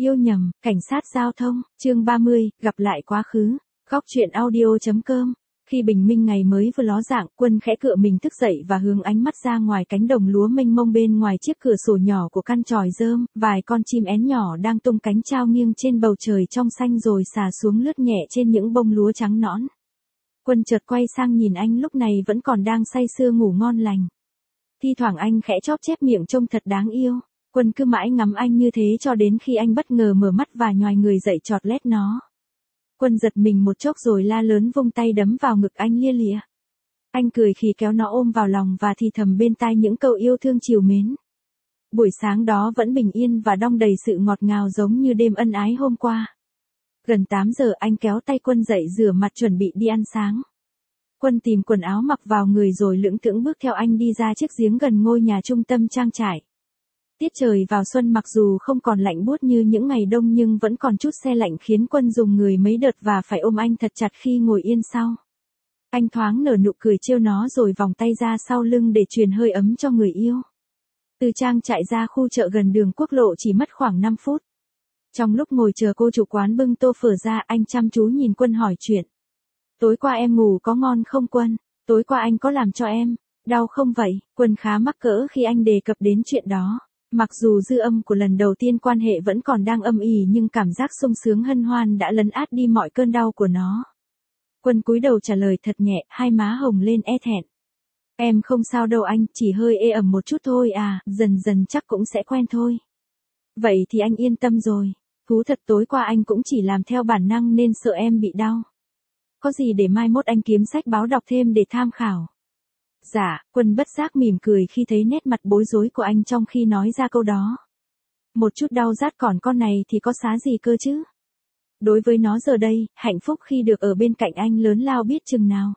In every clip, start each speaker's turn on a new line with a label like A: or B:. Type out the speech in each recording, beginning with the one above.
A: Yêu nhầm, cảnh sát giao thông, chương 30, gặp lại quá khứ. Góc truyện audio.com. Khi bình minh ngày mới vừa ló dạng, Quân khẽ cựa mình thức dậy và hướng ánh mắt ra ngoài cánh đồng lúa mênh mông bên ngoài chiếc cửa sổ nhỏ của căn chòi rơm, vài con chim én nhỏ đang tung cánh trao nghiêng trên bầu trời trong xanh rồi xà xuống lướt nhẹ trên những bông lúa trắng nõn. Quân chợt quay sang nhìn anh lúc này vẫn còn đang say sưa ngủ ngon lành. Thi thoảng anh khẽ chóp chép miệng trông thật đáng yêu. Quân cứ mãi ngắm anh như thế cho đến khi anh bất ngờ mở mắt và nhoài người dậy chọt lét nó. Quân giật mình một chốc rồi la lớn vung tay đấm vào ngực anh lia lịa. Anh cười khi kéo nó ôm vào lòng và thì thầm bên tai những câu yêu thương trìu mến. Buổi sáng đó vẫn bình yên và đong đầy sự ngọt ngào giống như đêm ân ái hôm qua. Gần 8 giờ anh kéo tay Quân dậy rửa mặt chuẩn bị đi ăn sáng. Quân tìm quần áo mặc vào người rồi lững thững bước theo anh đi ra chiếc giếng gần ngôi nhà trung tâm trang trại. Tiết trời vào xuân mặc dù không còn lạnh buốt như những ngày đông nhưng vẫn còn chút se lạnh khiến Quân dùng người mấy đợt và phải ôm anh thật chặt khi ngồi yên sau. Anh thoáng nở nụ cười trêu nó rồi vòng tay ra sau lưng để truyền hơi ấm cho người yêu. Từ trang trại ra khu chợ gần đường quốc lộ chỉ mất khoảng 5 phút. Trong lúc ngồi chờ cô chủ quán bưng tô phở ra, anh chăm chú nhìn Quân hỏi chuyện. Tối qua em ngủ có ngon không Quân? Tối qua anh có làm cho em đau không vậy? Quân khá mắc cỡ khi anh đề cập đến chuyện đó. Mặc dù dư âm của lần đầu tiên quan hệ vẫn còn đang âm ỉ nhưng cảm giác sung sướng hân hoan đã lấn át đi mọi cơn đau của nó. Quân cúi đầu trả lời thật nhẹ, hai má hồng lên e thẹn. Em không sao đâu anh, chỉ hơi ê ẩm một chút thôi à, dần dần chắc cũng sẽ quen thôi. Vậy thì anh yên tâm rồi. Thú thật tối qua anh cũng chỉ làm theo bản năng nên sợ em bị đau. Có gì để mai mốt anh kiếm sách báo đọc thêm để tham khảo. Dạ, Quân bất giác mỉm cười khi thấy nét mặt bối rối của anh trong khi nói ra câu đó. Một chút đau rát còn con này thì có xá gì cơ chứ? Đối với nó giờ đây, hạnh phúc khi được ở bên cạnh anh lớn lao biết chừng nào.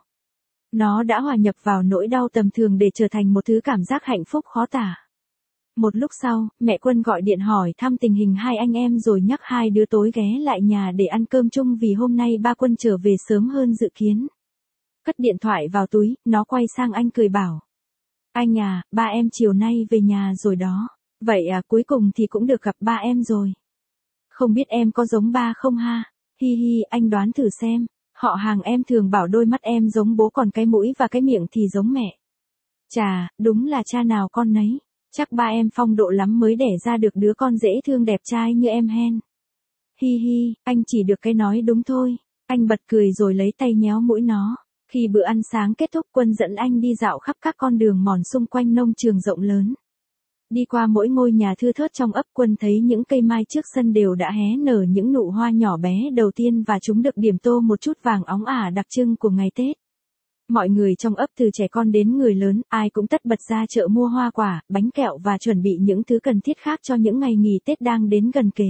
A: Nó đã hòa nhập vào nỗi đau tầm thường để trở thành một thứ cảm giác hạnh phúc khó tả. Một lúc sau, mẹ Quân gọi điện hỏi thăm tình hình hai anh em rồi nhắc hai đứa tối ghé lại nhà để ăn cơm chung vì hôm nay ba Quân trở về sớm hơn dự kiến. Cất điện thoại vào túi, nó quay sang anh cười bảo. Anh à, ba em chiều nay về nhà rồi đó. Vậy à, cuối cùng thì cũng được gặp ba em rồi. Không biết em có giống ba không ha? Hi hi, anh đoán thử xem. Họ hàng em thường bảo đôi mắt em giống bố còn cái mũi và cái miệng thì giống mẹ. Chà, đúng là cha nào con nấy. Chắc ba em phong độ lắm mới đẻ ra được đứa con dễ thương đẹp trai như em hen. Hi hi, anh chỉ được cái nói đúng thôi. Anh bật cười rồi lấy tay nhéo mũi nó. Khi bữa ăn sáng kết thúc Quân dẫn anh đi dạo khắp các con đường mòn xung quanh nông trường rộng lớn. Đi qua mỗi ngôi nhà thưa thớt trong ấp Quân thấy những cây mai trước sân đều đã hé nở những nụ hoa nhỏ bé đầu tiên và chúng được điểm tô một chút vàng óng ả đặc trưng của ngày Tết. Mọi người trong ấp từ trẻ con đến người lớn, ai cũng tất bật ra chợ mua hoa quả, bánh kẹo và chuẩn bị những thứ cần thiết khác cho những ngày nghỉ Tết đang đến gần kề.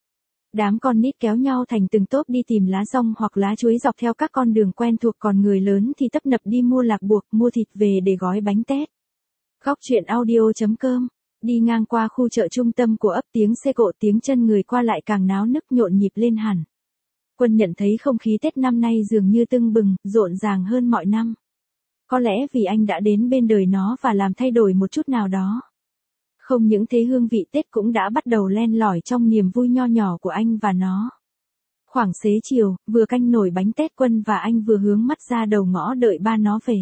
A: Đám con nít kéo nhau thành từng tốp đi tìm lá dong hoặc lá chuối dọc theo các con đường quen thuộc còn người lớn thì tấp nập đi mua lạc buộc, mua thịt về để gói bánh Tết. Góc truyện audio.com. Đi ngang qua khu chợ trung tâm của ấp tiếng xe cộ tiếng chân người qua lại càng náo nức nhộn nhịp lên hẳn. Quân nhận thấy không khí Tết năm nay dường như tưng bừng, rộn ràng hơn mọi năm. Có lẽ vì anh đã đến bên đời nó và làm thay đổi một chút nào đó. Không những thế hương vị Tết cũng đã bắt đầu len lỏi trong niềm vui nho nhỏ của anh và nó. Khoảng xế chiều, vừa canh nồi bánh Tết Quân và anh vừa hướng mắt ra đầu ngõ đợi ba nó về.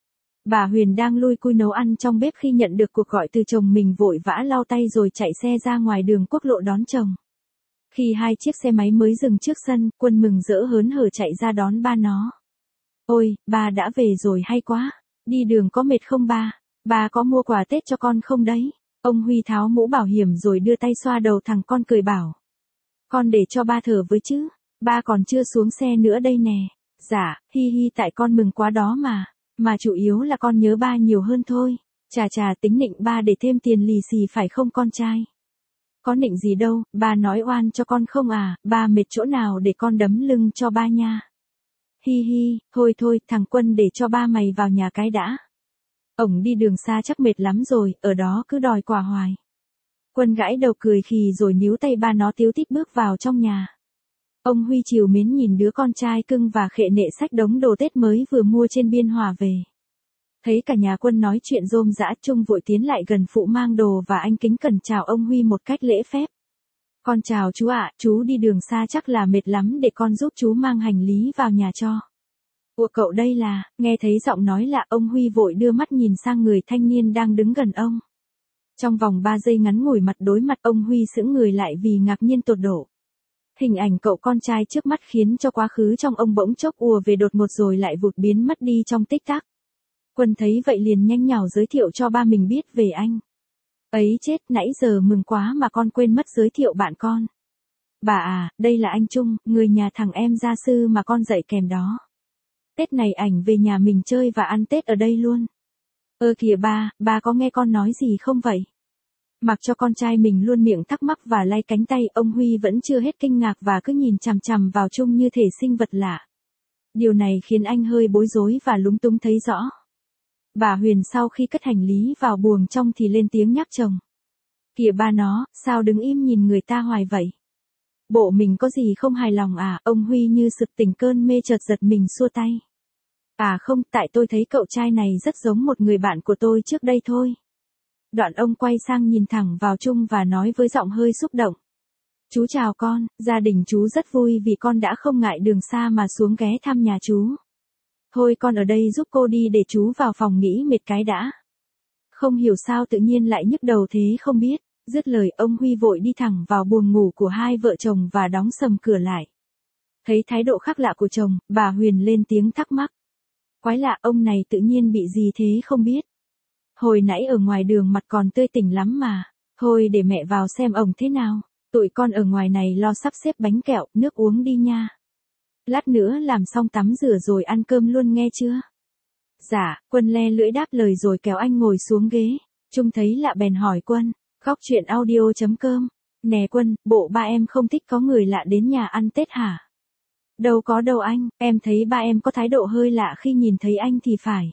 A: Bà Huyền đang lui cui nấu ăn trong bếp khi nhận được cuộc gọi từ chồng mình vội vã lau tay rồi chạy xe ra ngoài đường quốc lộ đón chồng. Khi hai chiếc xe máy mới dừng trước sân, Quân mừng rỡ hớn hở chạy ra đón ba nó. Ôi, ba đã về rồi hay quá. Đi đường có mệt không ba? Ba có mua quà Tết cho con không đấy? Ông Huy tháo mũ bảo hiểm rồi đưa tay xoa đầu thằng con cười bảo. Con để cho ba thở với chứ. Ba còn chưa xuống xe nữa đây nè. Dạ, hi hi tại con mừng quá đó mà. Mà chủ yếu là con nhớ ba nhiều hơn thôi. Chà chà tính nịnh ba để thêm tiền lì xì phải không con trai? Có nịnh gì đâu, ba nói oan cho con không à, ba mệt chỗ nào để con đấm lưng cho ba nha. Hi hi, thôi thôi, thằng Quân để cho ba mày vào nhà cái đã. Ổng đi đường xa chắc mệt lắm rồi, ở đó cứ đòi quà hoài. Quân gãi đầu cười khì rồi níu tay ba nó tíu tít bước vào trong nhà. Ông Huy trìu mến nhìn đứa con trai cưng và khệ nệ xách đống đồ Tết mới vừa mua trên biên hòa về. Thấy cả nhà Quân nói chuyện rôm rã Trung vội tiến lại gần phụ mang đồ và anh kính cẩn chào ông Huy một cách lễ phép. Con chào chú ạ, chú đi đường xa chắc là mệt lắm, để con giúp chú mang hành lý vào nhà cho. Ủa cậu đây là, nghe thấy giọng nói lạ, ông Huy vội đưa mắt nhìn sang người thanh niên đang đứng gần ông. Trong vòng 3 giây ngắn ngủi mặt đối mặt, ông Huy sững người lại vì ngạc nhiên tột độ. Hình ảnh cậu con trai trước mắt khiến cho quá khứ trong ông bỗng chốc ùa về đột ngột rồi lại vụt biến mất đi trong tích tắc. Quân thấy vậy liền nhanh nhảu giới thiệu cho ba mình biết về anh. Ấy chết, nãy giờ mừng quá mà con quên mất giới thiệu bạn con. Bà à, đây là anh Trung, người nhà thằng em gia sư mà con dạy kèm đó. Tết này ảnh về nhà mình chơi và ăn Tết ở đây luôn. Kìa ba có nghe con nói gì không vậy? Mặc cho con trai mình luôn miệng thắc mắc và lay cánh tay, ông Huy vẫn chưa hết kinh ngạc và cứ nhìn chằm chằm vào Trung như thể sinh vật lạ. Điều này khiến anh hơi bối rối và lúng túng thấy rõ. Bà Huyền sau khi cất hành lý vào buồng trong thì lên tiếng nhắc chồng. Kìa ba nó, sao đứng im nhìn người ta hoài vậy? Bộ mình có gì không hài lòng à? Ông Huy như sực tỉnh cơn mê chợt giật mình xua tay. À không, tại tôi thấy cậu trai này rất giống một người bạn của tôi trước đây thôi. Đoạn ông quay sang nhìn thẳng vào Trung và nói với giọng hơi xúc động. Chú chào con, gia đình chú rất vui vì con đã không ngại đường xa mà xuống ghé thăm nhà chú. Thôi con ở đây giúp cô đi để chú vào phòng nghỉ mệt cái đã. Không hiểu sao tự nhiên lại nhức đầu thế không biết. Dứt lời ông Huy vội đi thẳng vào buồng ngủ của hai vợ chồng và đóng sầm cửa lại. Thấy thái độ khác lạ của chồng, bà Huyền lên tiếng thắc mắc. Quái lạ, ông này tự nhiên bị gì thế không biết. Hồi nãy ở ngoài đường mặt còn tươi tỉnh lắm mà. Thôi để mẹ vào xem ổng thế nào. Tụi con ở ngoài này lo sắp xếp bánh kẹo, nước uống đi nha. Lát nữa làm xong tắm rửa rồi ăn cơm luôn nghe chưa? Dạ, Quân le lưỡi đáp lời rồi kéo anh ngồi xuống ghế. Trung thấy lạ bèn hỏi Quân. Góc chuyện audio.com. Nè Quân, bộ ba em không thích có người lạ đến nhà ăn Tết hả? Đâu có đâu anh, em thấy ba em có thái độ hơi lạ khi nhìn thấy anh thì phải.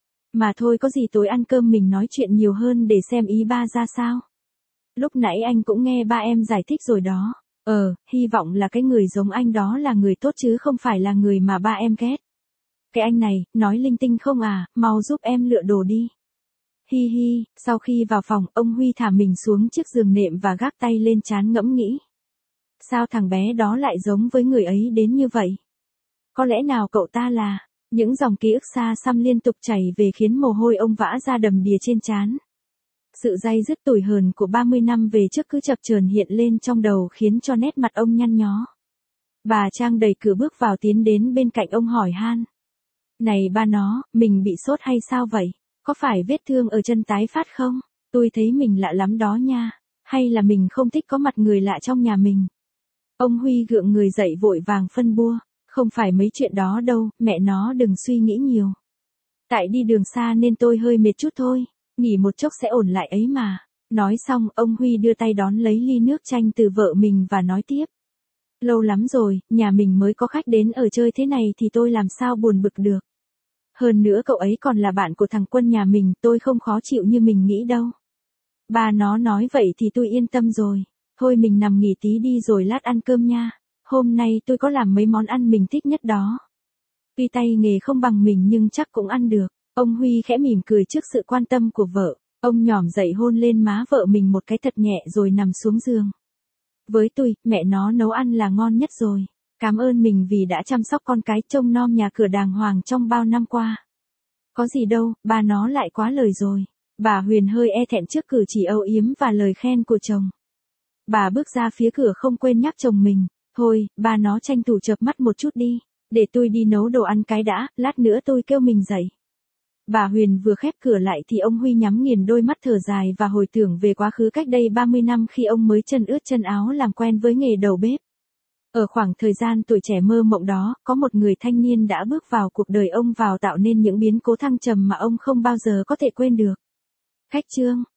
A: Mà thôi có gì tối ăn cơm mình nói chuyện nhiều hơn để xem ý ba ra sao. Lúc nãy anh cũng nghe ba em giải thích rồi đó. Hy vọng là cái người giống anh đó là người tốt chứ không phải là người mà ba em ghét. Cái anh này, nói linh tinh không à, mau giúp em lựa đồ đi. Hi hi, sau khi vào phòng, ông Huy thả mình xuống chiếc giường nệm và gác tay lên trán ngẫm nghĩ. Sao thằng bé đó lại giống với người ấy đến như vậy? Có lẽ nào cậu ta là... Những dòng ký ức xa xăm liên tục chảy về khiến mồ hôi ông vã ra đầm đìa trên trán. Sự day dứt tủi hờn của 30 năm về trước cứ chập chờn hiện lên trong đầu khiến cho nét mặt ông nhăn nhó. Bà Trang đẩy cửa bước vào tiến đến bên cạnh ông hỏi han. Này ba nó, mình bị sốt hay sao vậy? Có phải vết thương ở chân tái phát không? Tôi thấy mình lạ lắm đó nha. Hay là mình không thích có mặt người lạ trong nhà mình? Ông Huy gượng người dậy vội vàng phân bua. Không phải mấy chuyện đó đâu, mẹ nó đừng suy nghĩ nhiều. Tại đi đường xa nên tôi hơi mệt chút thôi, nghỉ một chốc sẽ ổn lại ấy mà. Nói xong, ông Huy đưa tay đón lấy ly nước chanh từ vợ mình và nói tiếp. Lâu lắm rồi, nhà mình mới có khách đến ở chơi thế này thì tôi làm sao buồn bực được. Hơn nữa cậu ấy còn là bạn của thằng Quân nhà mình, tôi không khó chịu như mình nghĩ đâu. Bà nó nói vậy thì tôi yên tâm rồi. Thôi mình nằm nghỉ tí đi rồi lát ăn cơm nha. Hôm nay tôi có làm mấy món ăn mình thích nhất đó. Tuy tay nghề không bằng mình nhưng chắc cũng ăn được. Ông Huy khẽ mỉm cười trước sự quan tâm của vợ. Ông nhỏm dậy hôn lên má vợ mình một cái thật nhẹ rồi nằm xuống giường. Với tôi, mẹ nó nấu ăn là ngon nhất rồi. Cảm ơn mình vì đã chăm sóc con cái trông nom nhà cửa đàng hoàng trong bao năm qua. Có gì đâu, ba nó lại quá lời rồi. Bà Huyền hơi e thẹn trước cử chỉ âu yếm và lời khen của chồng. Bà bước ra phía cửa không quên nhắc chồng mình. Thôi, ba nó tranh thủ chợp mắt một chút đi. Để tôi đi nấu đồ ăn cái đã, lát nữa tôi kêu mình dậy. Bà Huyền vừa khép cửa lại thì ông Huy nhắm nghiền đôi mắt thở dài và hồi tưởng về quá khứ cách đây 30 năm khi ông mới chân ướt chân áo làm quen với nghề đầu bếp. Ở khoảng thời gian tuổi trẻ mơ mộng đó, có một người thanh niên đã bước vào cuộc đời ông vào tạo nên những biến cố thăng trầm mà ông không bao giờ có thể quên được. Khách Trương